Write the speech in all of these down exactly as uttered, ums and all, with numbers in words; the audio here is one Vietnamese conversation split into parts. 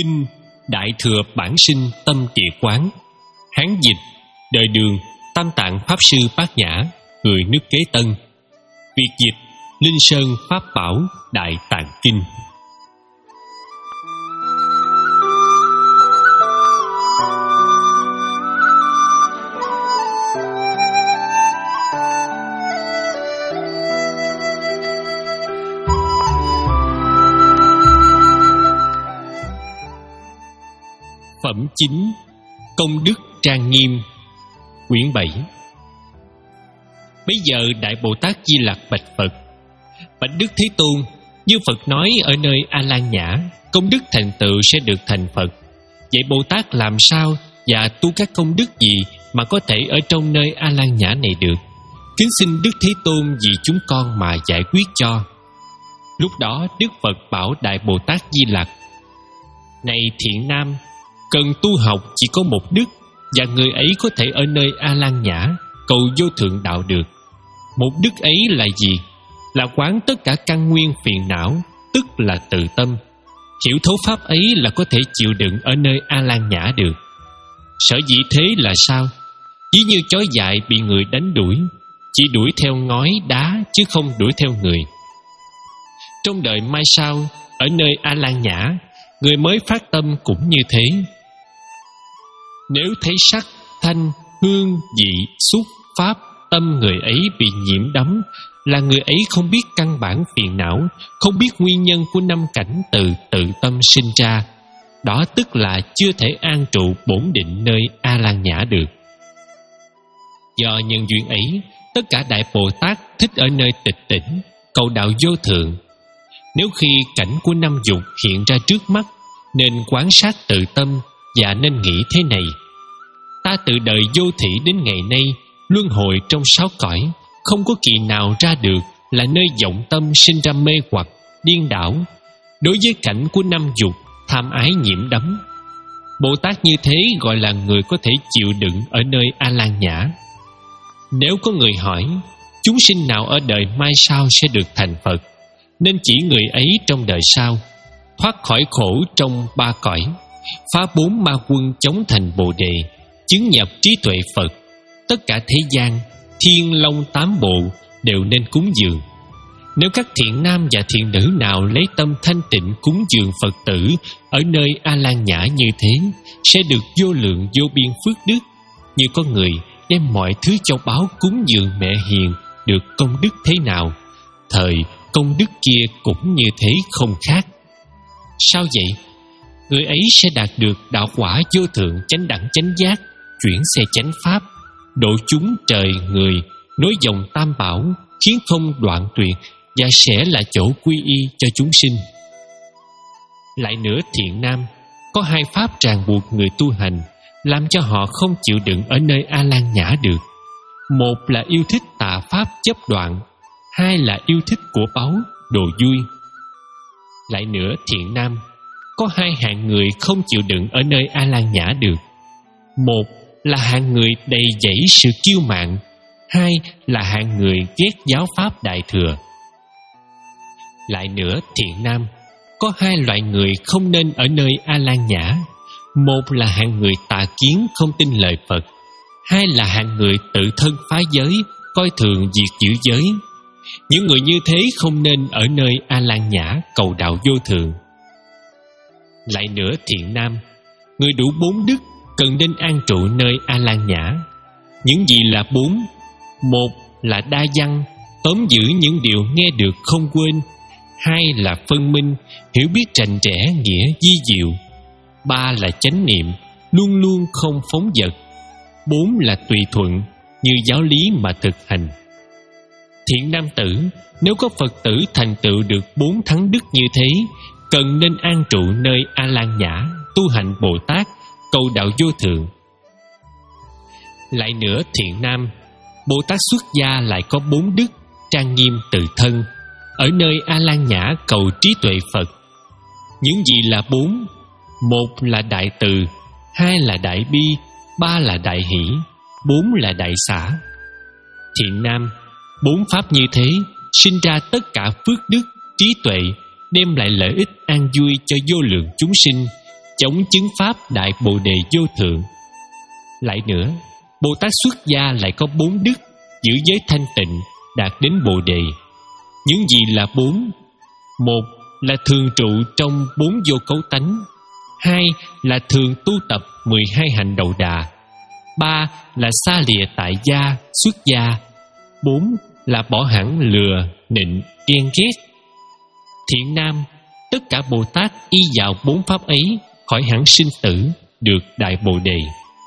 Kinh Đại Thừa Bản Sinh Tâm Địa Quán, Hán dịch Đời Đường, Tam Tạng Pháp Sư Bát Nhã, người nước Kế Tân. Việt dịch Linh Sơn Pháp Bảo Đại Tạng Kinh. Phẩm chín. Công đức trang nghiêm. Quyển bảy. Bây giờ Đại Bồ Tát Di Lặc bạch Phật: Bạch Đức Thế Tôn, như Phật nói ở nơi A Lan Nhã, công đức thành tựu sẽ được thành Phật. Vậy Bồ Tát làm sao và tu các công đức gì mà có thể ở trong nơi A Lan Nhã này được? Kính xin Đức Thế Tôn vì chúng con mà giải quyết cho. Lúc đó Đức Phật bảo Đại Bồ Tát Di Lặc: Này thiện nam, cần tu học chỉ có một đức, và người ấy có thể ở nơi A Lan Nhã cầu vô thượng đạo được. Một đức ấy là gì? Là quán tất cả căn nguyên phiền não, tức là tự tâm. Hiểu thấu pháp ấy là có thể chịu đựng ở nơi A Lan Nhã được. Sở dĩ thế là sao? Ví như chó dại bị người đánh đuổi, chỉ đuổi theo ngói đá chứ không đuổi theo người. Trong đời mai sau, ở nơi A Lan Nhã, người mới phát tâm cũng như thế. Nếu thấy sắc, thanh, hương, vị, xúc, pháp, tâm người ấy bị nhiễm đắm, là người ấy không biết căn bản phiền não, không biết nguyên nhân của năm cảnh từ tự tâm sinh ra. Đó tức là chưa thể an trụ bổn định nơi A Lan Nhã được. Do nhân duyên ấy, tất cả Đại Bồ Tát thích ở nơi tịch tỉnh, cầu đạo vô thượng. Nếu khi cảnh của năm dục hiện ra trước mắt, nên quan sát tự tâm và nên nghĩ thế này: ta từ đời vô thỉ đến ngày nay, luân hồi trong sáu cõi, không có kỳ nào ra được là nơi vọng tâm sinh ra mê hoặc, điên đảo. Đối với cảnh của năm dục, tham ái nhiễm đắm, Bồ Tát như thế gọi là người có thể chịu đựng ở nơi A Lan Nhã. Nếu có người hỏi chúng sinh nào ở đời mai sau sẽ được thành Phật, nên chỉ người ấy trong đời sau, thoát khỏi khổ trong ba cõi, phá bốn ma quân chống thành Bồ Đề, chứng nhập trí tuệ Phật. Tất cả thế gian, thiên long tám bộ đều nên cúng dường. Nếu các thiện nam và thiện nữ nào lấy tâm thanh tịnh cúng dường Phật tử ở nơi A Lan Nhã như thế, sẽ được vô lượng vô biên phước đức, như có người đem mọi thứ châu báu cúng dường mẹ hiền được công đức thế nào, thời công đức kia cũng như thế không khác. Sao vậy? Người ấy sẽ đạt được đạo quả vô thượng chánh đẳng chánh giác, chuyển xe chánh pháp, độ chúng trời người, nối dòng tam bảo, khiến không đoạn tuyệt, và sẽ là chỗ quy y cho chúng sinh. Lại nữa thiện nam, có hai pháp ràng buộc người tu hành, làm cho họ không chịu đựng ở nơi A Lan Nhã được. Một là yêu thích tà pháp chấp đoạn, hai là yêu thích của báu, đồ vui. Lại nữa thiện nam, có hai hạng người không chịu đựng ở nơi A Lan Nhã được. Một là hạng người đầy dẫy sự kiêu mạn, hai là hạng người ghét giáo pháp Đại Thừa. Lại nữa thiện nam, có hai loại người không nên ở nơi A Lan Nhã. Một là hạng người tà kiến không tin lời Phật, hai là hạng người tự thân phá giới, coi thường việc giữ giới. Những người như thế không nên ở nơi A Lan Nhã cầu đạo vô thượng. Lại nữa thiện nam, người đủ bốn đức cần nên an trụ nơi A Lan Nhã. Những gì là bốn? Một là đa văn, tóm giữ những điều nghe được không quên. Hai là phân minh, hiểu biết rành rẽ nghĩa vi diệu. Ba là chánh niệm, luôn luôn không phóng dật. Bốn là tùy thuận, như giáo lý mà thực hành. Thiện nam tử, nếu có Phật tử thành tựu được bốn thắng đức như thế, cần nên an trụ nơi A Lan Nhã, tu hành Bồ Tát, cầu đạo vô thượng. Lại nữa thiện nam, Bồ Tát xuất gia lại có bốn đức trang nghiêm tự thân, ở nơi A Lan Nhã cầu trí tuệ Phật. Những gì là bốn? Một là đại từ, hai là đại bi, ba là đại hỷ, bốn là đại xả. Thiện nam, bốn pháp như thế sinh ra tất cả phước đức, trí tuệ, đem lại lợi ích an vui cho vô lượng chúng sinh, chống chứng pháp đại Bồ Đề vô thượng. Lại nữa, Bồ Tát xuất gia lại có bốn đức: giữ giới thanh tịnh, đạt đến Bồ Đề. Những gì là bốn? Một là thường trụ trong bốn vô cấu tánh. Hai là thường tu tập mười hai hạnh đầu đà. Ba là xa lìa tại gia, xuất gia. Bốn là bỏ hẳn lừa, nịnh, ghen ghét. Thiện nam, tất cả Bồ Tát y vào bốn pháp ấy khỏi hẳn sinh tử, được đại Bồ Đề.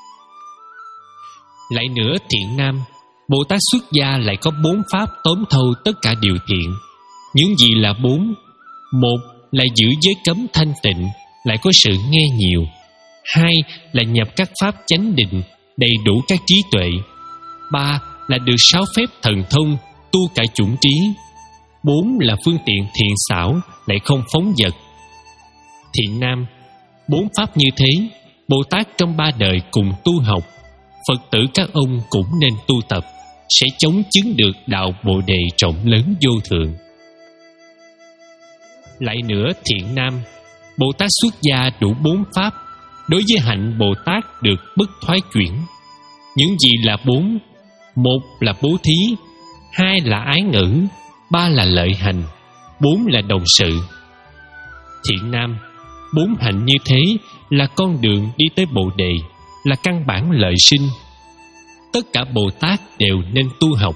Lại nữa thiện nam, Bồ Tát xuất gia lại có bốn pháp tóm thâu tất cả điều thiện. Những gì là bốn? Một là giữ giới cấm thanh tịnh, lại có sự nghe nhiều. Hai là nhập các pháp chánh định, đầy đủ các trí tuệ. Ba là được sáu phép thần thông, tu cả chủng trí. Bốn là phương tiện thiện xảo, lại không phóng dật. Thiện nam, bốn pháp như thế, Bồ Tát trong ba đời cùng tu học. Phật tử các ông cũng nên tu tập, sẽ chống chứng được đạo Bồ Đề rộng lớn vô thượng. Lại nữa thiện nam, Bồ Tát xuất gia đủ bốn pháp, đối với hạnh Bồ Tát được bất thoái chuyển. Những gì là bốn? Một là bố thí, hai là ái ngữ, ba là lợi hành, bốn là đồng sự. Thiện nam, bốn hạnh như thế là con đường đi tới Bồ Đề, là căn bản lợi sinh. Tất cả Bồ Tát đều nên tu học.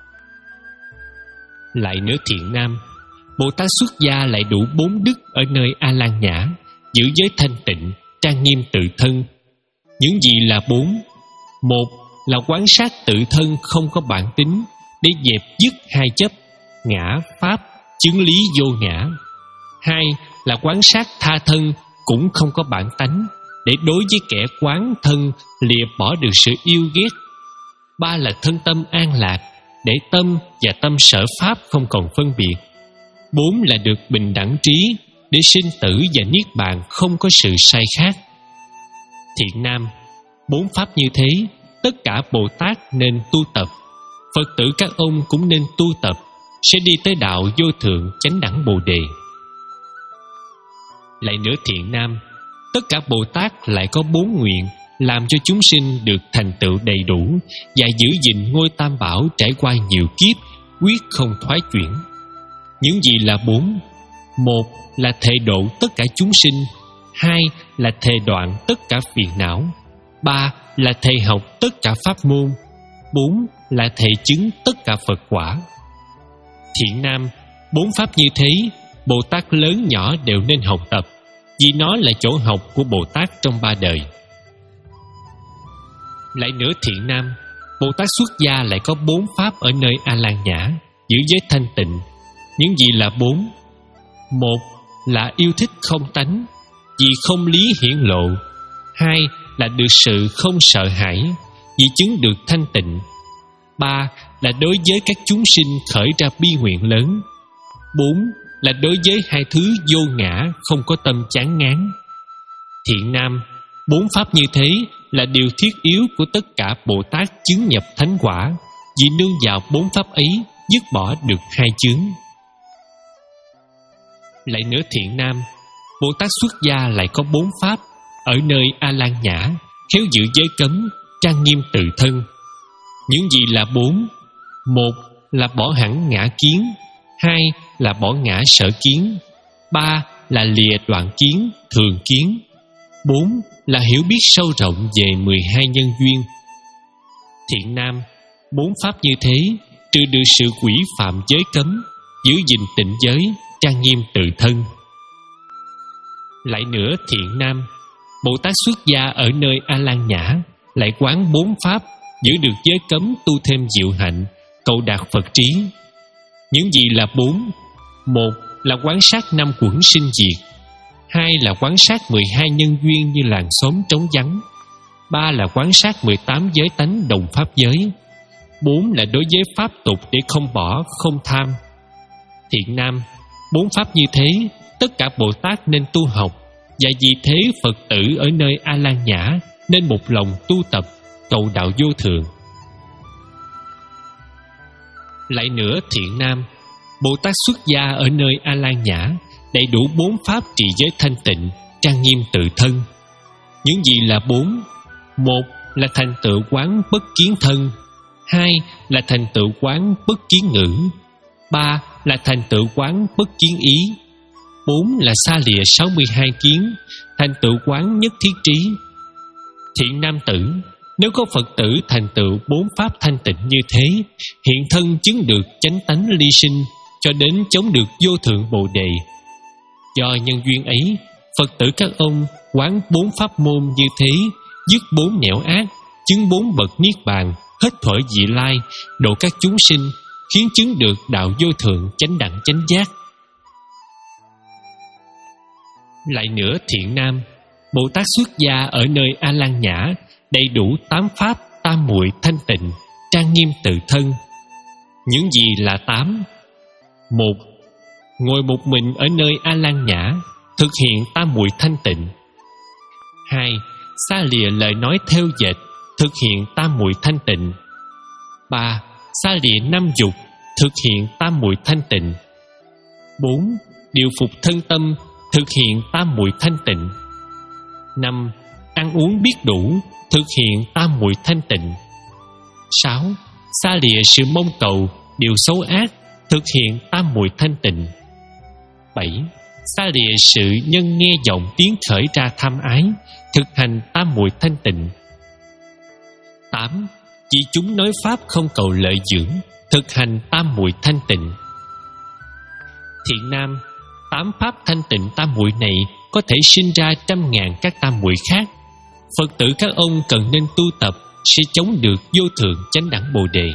Lại nữa thiện nam, Bồ Tát xuất gia lại đủ bốn đức ở nơi A Lan Nhã: giữ giới thanh tịnh, trang nghiêm tự thân. Những gì là bốn? Một là quán sát tự thân không có bản tính, để dẹp dứt hai chấp ngã pháp, chứng lý vô ngã. Hai là quán sát tha thân cũng không có bản tánh, để đối với kẻ quán thân lìa bỏ được sự yêu ghét. Ba là thân tâm an lạc, để tâm và tâm sở pháp không còn phân biệt. Bốn là được bình đẳng trí, để sinh tử và niết bàn không có sự sai khác. Thiện nam, bốn pháp như thế, tất cả Bồ Tát nên tu tập. Phật tử các ông cũng nên tu tập, sẽ đi tới đạo vô thượng chánh đẳng Bồ Đề. Lại nữa thiện nam, tất cả Bồ Tát lại có bốn nguyện làm cho chúng sinh được thành tựu đầy đủ và giữ gìn ngôi tam bảo trải qua nhiều kiếp, quyết không thoái chuyển. Những gì là bốn? Một là thệ độ tất cả chúng sinh. Hai là thệ đoạn tất cả phiền não. Ba là thệ học tất cả pháp môn. Bốn là thệ chứng tất cả Phật quả. Thiện nam, bốn pháp như thế, Bồ Tát lớn nhỏ đều nên học tập, vì nó là chỗ học của Bồ Tát trong ba đời. Lại nữa thiện nam, Bồ Tát xuất gia lại có bốn pháp ở nơi A Lan Nhã: giữ giới thanh tịnh. Những gì là bốn? Một là yêu thích không tánh, vì không lý hiển lộ. Hai là được sự không sợ hãi, vì chứng được thanh tịnh. Ba là đối với các chúng sinh khởi ra bi nguyện lớn. Bốn là đối với hai thứ vô ngã, không có tâm chán ngán. Thiện nam, bốn pháp như thế là điều thiết yếu của tất cả Bồ Tát chứng nhập thánh quả, vì nương vào bốn pháp ấy dứt bỏ được hai chướng. Lại nữa thiện nam, Bồ Tát xuất gia lại có bốn pháp ở nơi A Lan Nhã: khéo giữ giới cấm, trang nghiêm tự thân. Những gì là bốn? Một là bỏ hẳn ngã kiến. Hai là bỏ ngã sở kiến. Ba là lìa đoạn kiến, thường kiến. Bốn là hiểu biết sâu rộng về mười hai nhân duyên. Thiện nam, bốn pháp như thế trừ được sự quỷ phạm giới cấm, giữ gìn tịnh giới, trang nghiêm tự thân. Lại nữa thiện nam, Bồ Tát xuất gia ở nơi A Lan Nhã lại quán bốn pháp, giữ được giới cấm, tu thêm diệu hạnh, cầu đạt Phật trí. Những gì là bốn? Một là quán sát năm quẩn sinh diệt. Hai là quán sát mười hai nhân duyên như làng xóm trống vắng. Ba là quán sát mười tám giới tánh đồng pháp giới. Bốn là đối với pháp tục để không bỏ, không tham. Thiện nam, bốn pháp như thế, tất cả Bồ Tát nên tu học, và vì thế Phật tử ở nơi A Lan Nhã nên một lòng tu tập, cầu đạo vô thượng. Lại nữa thiện nam, Bồ Tát xuất gia ở nơi A Lan Nhã đầy đủ bốn pháp trì giới thanh tịnh, trang nghiêm tự thân. Những gì là bốn? Một là thành tựu quán bất kiến thân. Hai là thành tựu quán bất kiến ngữ. Ba là thành tựu quán bất kiến ý. Bốn là xa lìa sáu mươi hai kiến, thành tựu quán nhất thiết trí. Thiện nam tử, nếu có Phật tử thành tựu bốn pháp thanh tịnh như thế, hiện thân chứng được chánh tánh ly sinh, cho đến chống được vô thượng bồ đề. Do nhân duyên ấy, Phật tử các ông quán bốn pháp môn như thế, dứt bốn nẻo ác, chứng bốn bậc niết bàn, hết thổi vị lai, độ các chúng sinh, khiến chứng được đạo vô thượng chánh đẳng chánh giác. Lại nữa thiện nam, Bồ Tát xuất gia ở nơi A Lan Nhã đầy đủ tám pháp tam muội thanh tịnh, trang nghiêm tự thân. Những gì là tám? Một, ngồi một mình ở nơi A Lan Nhã, thực hiện tam muội thanh tịnh. Hai, xa lìa lời nói theo dệt, thực hiện tam muội thanh tịnh. Ba, xa lìa năm dục, thực hiện tam muội thanh tịnh. Bốn, điều phục thân tâm, thực hiện tam muội thanh tịnh. Năm, ăn uống biết đủ, thực hiện tam muội thanh tịnh. Sáu, xa lìa sự mong cầu, điều xấu ác, thực hiện tam muội thanh tịnh. Bảy, xa lìa sự nhân nghe vọng tiếng khởi ra tham ái, thực hành tam muội thanh tịnh. Tám, chỉ chúng nói pháp không cầu lợi dưỡng, thực hành tam muội thanh tịnh. Thiện nam, tám pháp thanh tịnh tam muội này có thể sinh ra trăm ngàn các tam muội khác. Phật tử các ông cần nên tu tập, sẽ chống được vô thượng chánh đẳng bồ đề.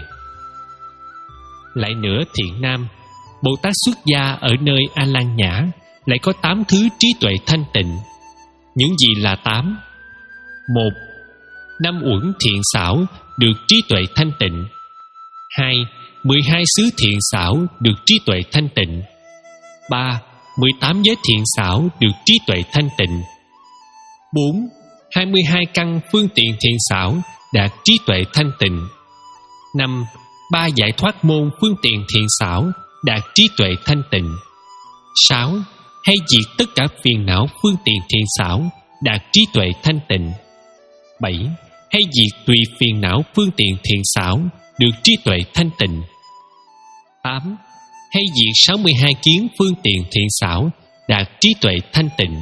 Lại nữa thiện nam, Bồ Tát xuất gia ở nơi A Lan Nhã lại có tám thứ trí tuệ thanh tịnh. Những gì là tám? Một, năm uẩn thiện xảo được trí tuệ thanh tịnh. Hai, mười hai xứ thiện xảo được trí tuệ thanh tịnh. Ba, mười tám giới thiện xảo được trí tuệ thanh tịnh. Bốn, hai mươi hai căn phương tiện thiện xảo đạt trí tuệ thanh tịnh. Năm, ba giải thoát môn phương tiện thiện xảo đạt trí tuệ thanh tịnh. Sáu, hay diệt tất cả phiền não phương tiện thiện xảo đạt trí tuệ thanh tịnh. Bảy, hay diệt tùy phiền não phương tiện thiện xảo được trí tuệ thanh tịnh. Tám, hay diệt sáu mươi hai kiến phương tiện thiện xảo đạt trí tuệ thanh tịnh.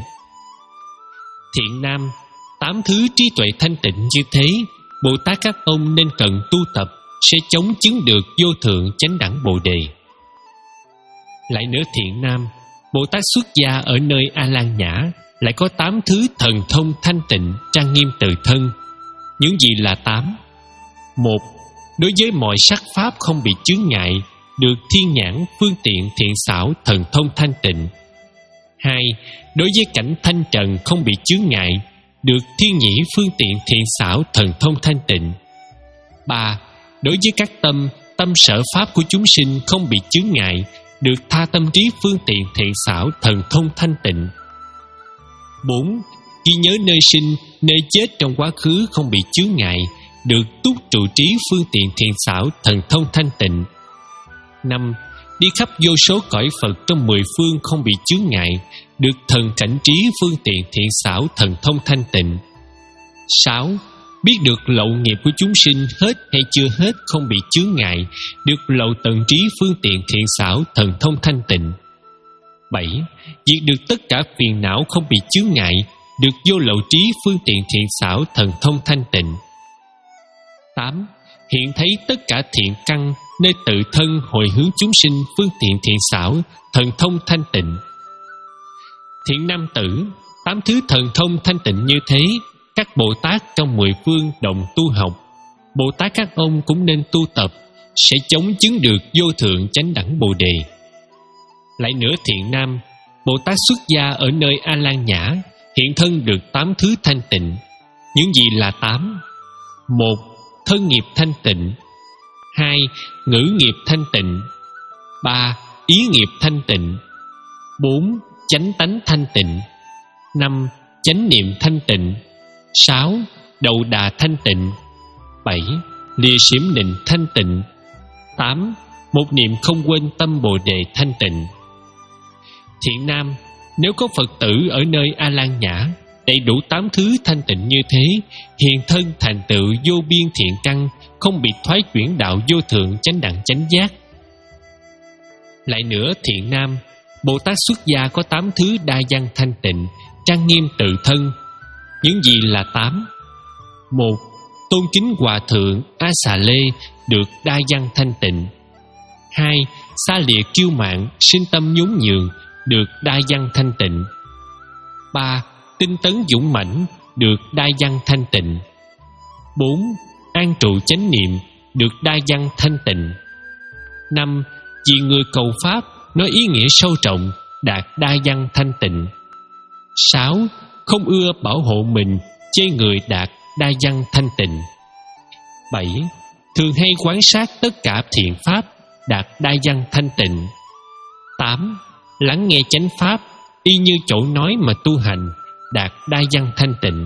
Thiện nam, tám thứ trí tuệ thanh tịnh như thế, Bồ Tát các ông nên cần tu tập, sẽ chống chứng được vô thượng chánh đẳng bồ đề. Lại nữa thiện nam, Bồ Tát xuất gia ở nơi A Lan Nhã lại có tám thứ thần thông thanh tịnh, trang nghiêm tự thân. Những gì là tám? Một, đối với mọi sắc pháp không bị chướng ngại, được thiên nhãn phương tiện thiện xảo thần thông thanh tịnh. Hai, đối với cảnh thanh trần không bị chướng ngại, được thiên nhĩ phương tiện thiện xảo thần thông thanh tịnh. Ba, đối với các tâm, tâm sở pháp của chúng sinh không bị chướng ngại, được tha tâm trí phương tiện thiện xảo thần thông thanh tịnh. Bốn, ghi nhớ nơi sinh, nơi chết trong quá khứ không bị chướng ngại, được túc trụ trí phương tiện thiện xảo thần thông thanh tịnh. Năm, đi khắp vô số cõi Phật trong mười phương không bị chướng ngại, được thần cảnh trí phương tiện thiện xảo thần thông thanh tịnh. Sáu, biết được lậu nghiệp của chúng sinh hết hay chưa hết không bị chướng ngại, được lậu tận trí phương tiện thiện xảo thần thông thanh tịnh. Bảy, diệt được tất cả phiền não không bị chướng ngại, được vô lậu trí phương tiện thiện xảo thần thông thanh tịnh. Tám, hiện thấy tất cả thiện căn nơi tự thân hồi hướng chúng sinh phương tiện thiện xảo thần thông thanh tịnh. Thiện nam tử, tám thứ thần thông thanh tịnh như thế, các Bồ Tát trong mười phương đồng tu học. Bồ Tát các ông cũng nên tu tập, sẽ chống chứng được vô thượng chánh đẳng bồ đề. Lại nữa thiện nam, Bồ Tát xuất gia ở nơi A Lan Nhã hiện thân được tám thứ thanh tịnh. Những gì là tám? Một, thân nghiệp thanh tịnh. Hai, ngữ nghiệp thanh tịnh. Ba, ý nghiệp thanh tịnh. Bốn, chánh tánh thanh tịnh. Năm, chánh niệm thanh tịnh. Sáu, đầu đà thanh tịnh. Bảy, lìa xiểm nịnh thanh tịnh. Tám, một niệm không quên tâm bồ đề thanh tịnh. Thiện nam, Nếu có Phật tử ở nơi A Lan Nhã đầy đủ tám thứ thanh tịnh như thế, hiện thân thành tựu vô biên thiện căn, không bị thoái chuyển đạo vô thượng chánh đẳng chánh giác. Lại nữa thiện nam, Bồ Tát xuất gia có tám thứ đa văn thanh tịnh, trang nghiêm tự thân. Những gì là tám? Một, tôn kính hòa thượng A Xà Lê, được đa văn thanh tịnh. Hai, xa lìa kiêu mạn, sinh tâm nhún nhường, được đa văn thanh tịnh. Ba, tinh tấn dũng mãnh, được đa văn thanh tịnh. Bốn, an trụ chánh niệm, được đa văn thanh tịnh. Năm, vì người cầu pháp, nói ý nghĩa sâu trọng, đạt đa văn thanh tịnh. Sáu, không ưa bảo hộ mình, chê người, đạt đa văn thanh tịnh. Bảy, thường hay quán sát tất cả thiện pháp, đạt đa văn thanh tịnh. Tám, lắng nghe chánh pháp, y như chỗ nói mà tu hành, đạt đa văn thanh tịnh.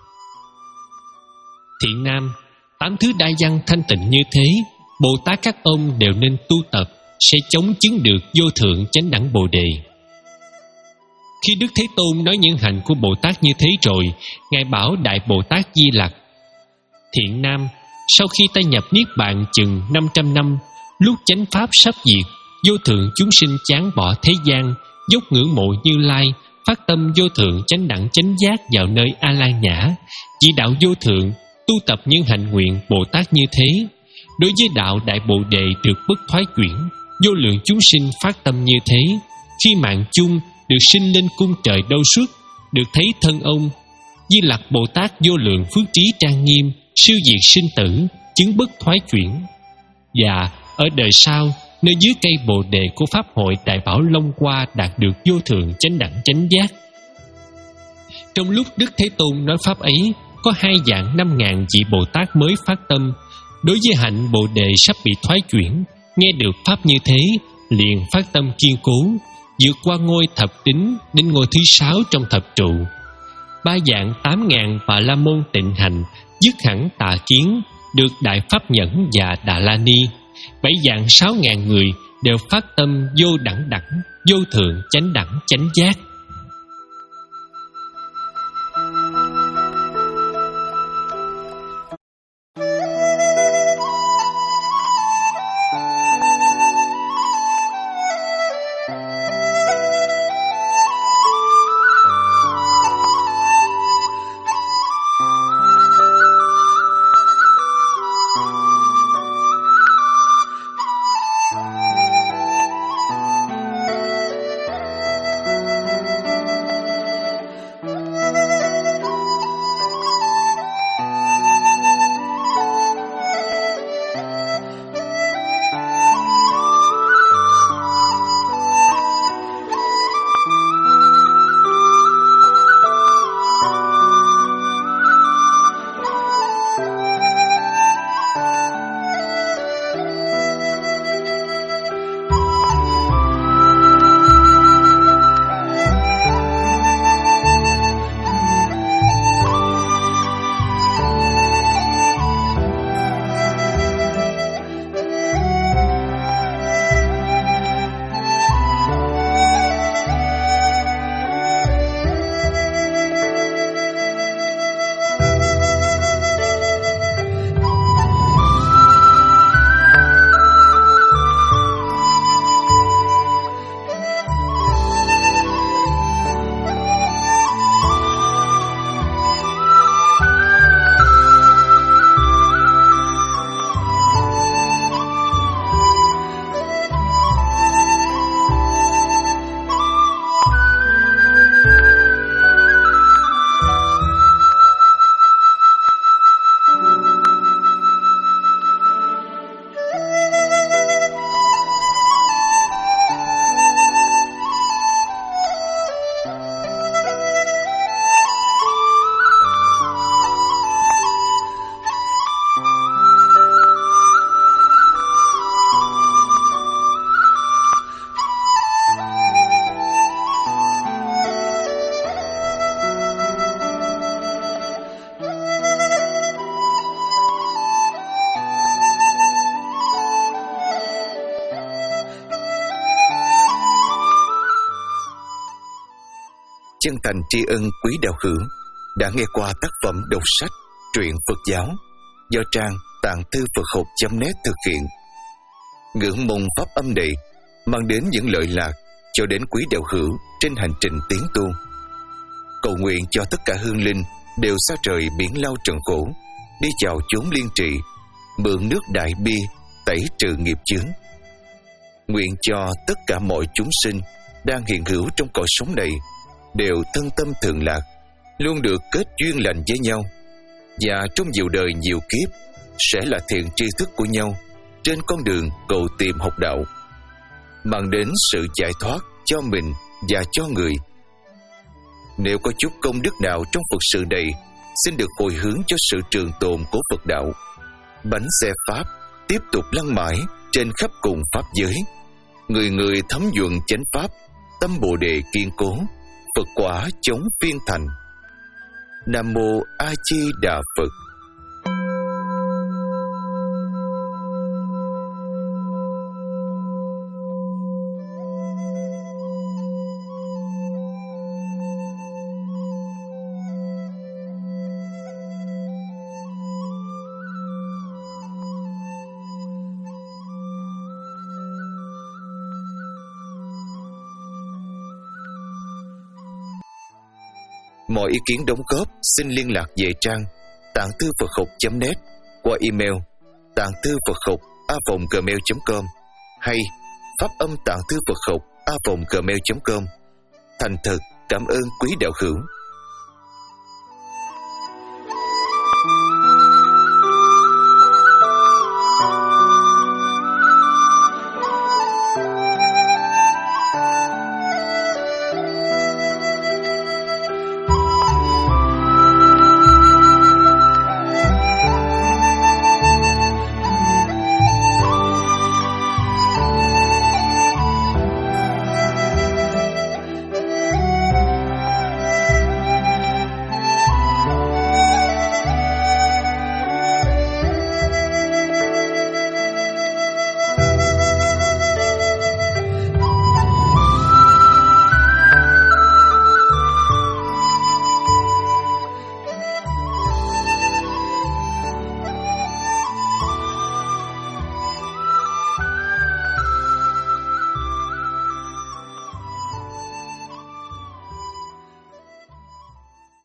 Thiện nam, tám thứ đa văn thanh tịnh như thế, Bồ Tát các ông đều nên tu tập, sẽ chống chứng được vô thượng chánh đẳng Bồ Đề. Khi Đức Thế Tôn nói những hạnh của Bồ Tát như thế rồi, Ngài bảo Đại Bồ Tát Di Lặc: Thiện nam, sau khi ta nhập Niết Bàn chừng năm trăm năm, lúc chánh pháp sắp diệt, vô thượng chúng sinh chán bỏ thế gian, dốc ngưỡng mộ Như Lai, phát tâm vô thượng chánh đẳng chánh giác vào nơi A Lan Nhã, chỉ đạo vô thượng, tu tập những hạnh nguyện Bồ Tát như thế. Đối với đạo Đại Bồ Đề được bất thoái chuyển, vô lượng chúng sinh phát tâm như thế, khi mạng chung được sinh lên cung trời đâu suốt, được thấy thân ông. Di Lặc Bồ Tát vô lượng phước trí trang nghiêm, siêu diệt sinh tử, chứng bất thoái chuyển. Và ở đời sau, nơi dưới cây Bồ Đề của Pháp hội Đại Bảo Long Hoa đạt được vô thượng chánh đẳng chánh giác. Trong lúc Đức Thế Tôn nói Pháp ấy, có hai vạn năm ngàn vị Bồ Tát mới phát tâm. Đối với hạnh Bồ Đề sắp bị thoái chuyển, nghe được Pháp như thế, liền phát tâm kiên cố, vượt qua ngôi thập tính đến ngôi thứ sáu trong thập trụ. Ba vạn tám ngàn Bà La Môn tịnh hành, dứt hẳn tà kiến, được Đại Pháp Nhẫn và Đà La Ni. Bảy vạn sáu ngàn người đều phát tâm vô đẳng đẳng, vô thượng chánh đẳng chánh giác. chân thành tri ân quý đạo hữu đã nghe qua tác phẩm đọc sách truyện Phật giáo do trang tạng thư Phật học chấm net thực hiện. Ngưỡng mong pháp âm này mang đến những lợi lạc cho đến quý đạo hữu trên hành trình tiến tu. Cầu nguyện cho tất cả hương linh đều xa trời biển lao trần khổ, đi vào chốn liên trị, mượn nước đại bi tẩy trừ nghiệp chướng. Nguyện cho tất cả mọi chúng sinh đang hiện hữu trong cõi sống này đều thân tâm thường lạc, luôn được kết duyên lành với nhau, và trong nhiều đời nhiều kiếp sẽ là thiện tri thức của nhau trên con đường cầu tìm học đạo, mang đến sự giải thoát cho mình và cho người. Nếu có chút công đức nào trong Phật sự này, xin được hồi hướng cho sự trường tồn của Phật đạo. Bánh xe Pháp tiếp tục lăn mãi trên khắp cùng Pháp giới, người người thấm nhuận chánh Pháp, tâm Bồ Đề kiên cố, Phật quả chống phiên thành. Nam Mô A Di Đà Phật. Mọi ý kiến đóng góp xin liên lạc về trang tạng thư Phật học chấm net qua email tạng thư Phật học a vòng gmail chấm com hay pháp âm tạng thư Phật học a vòng gmail chấm com. Thành thật cảm ơn quý đạo hữu.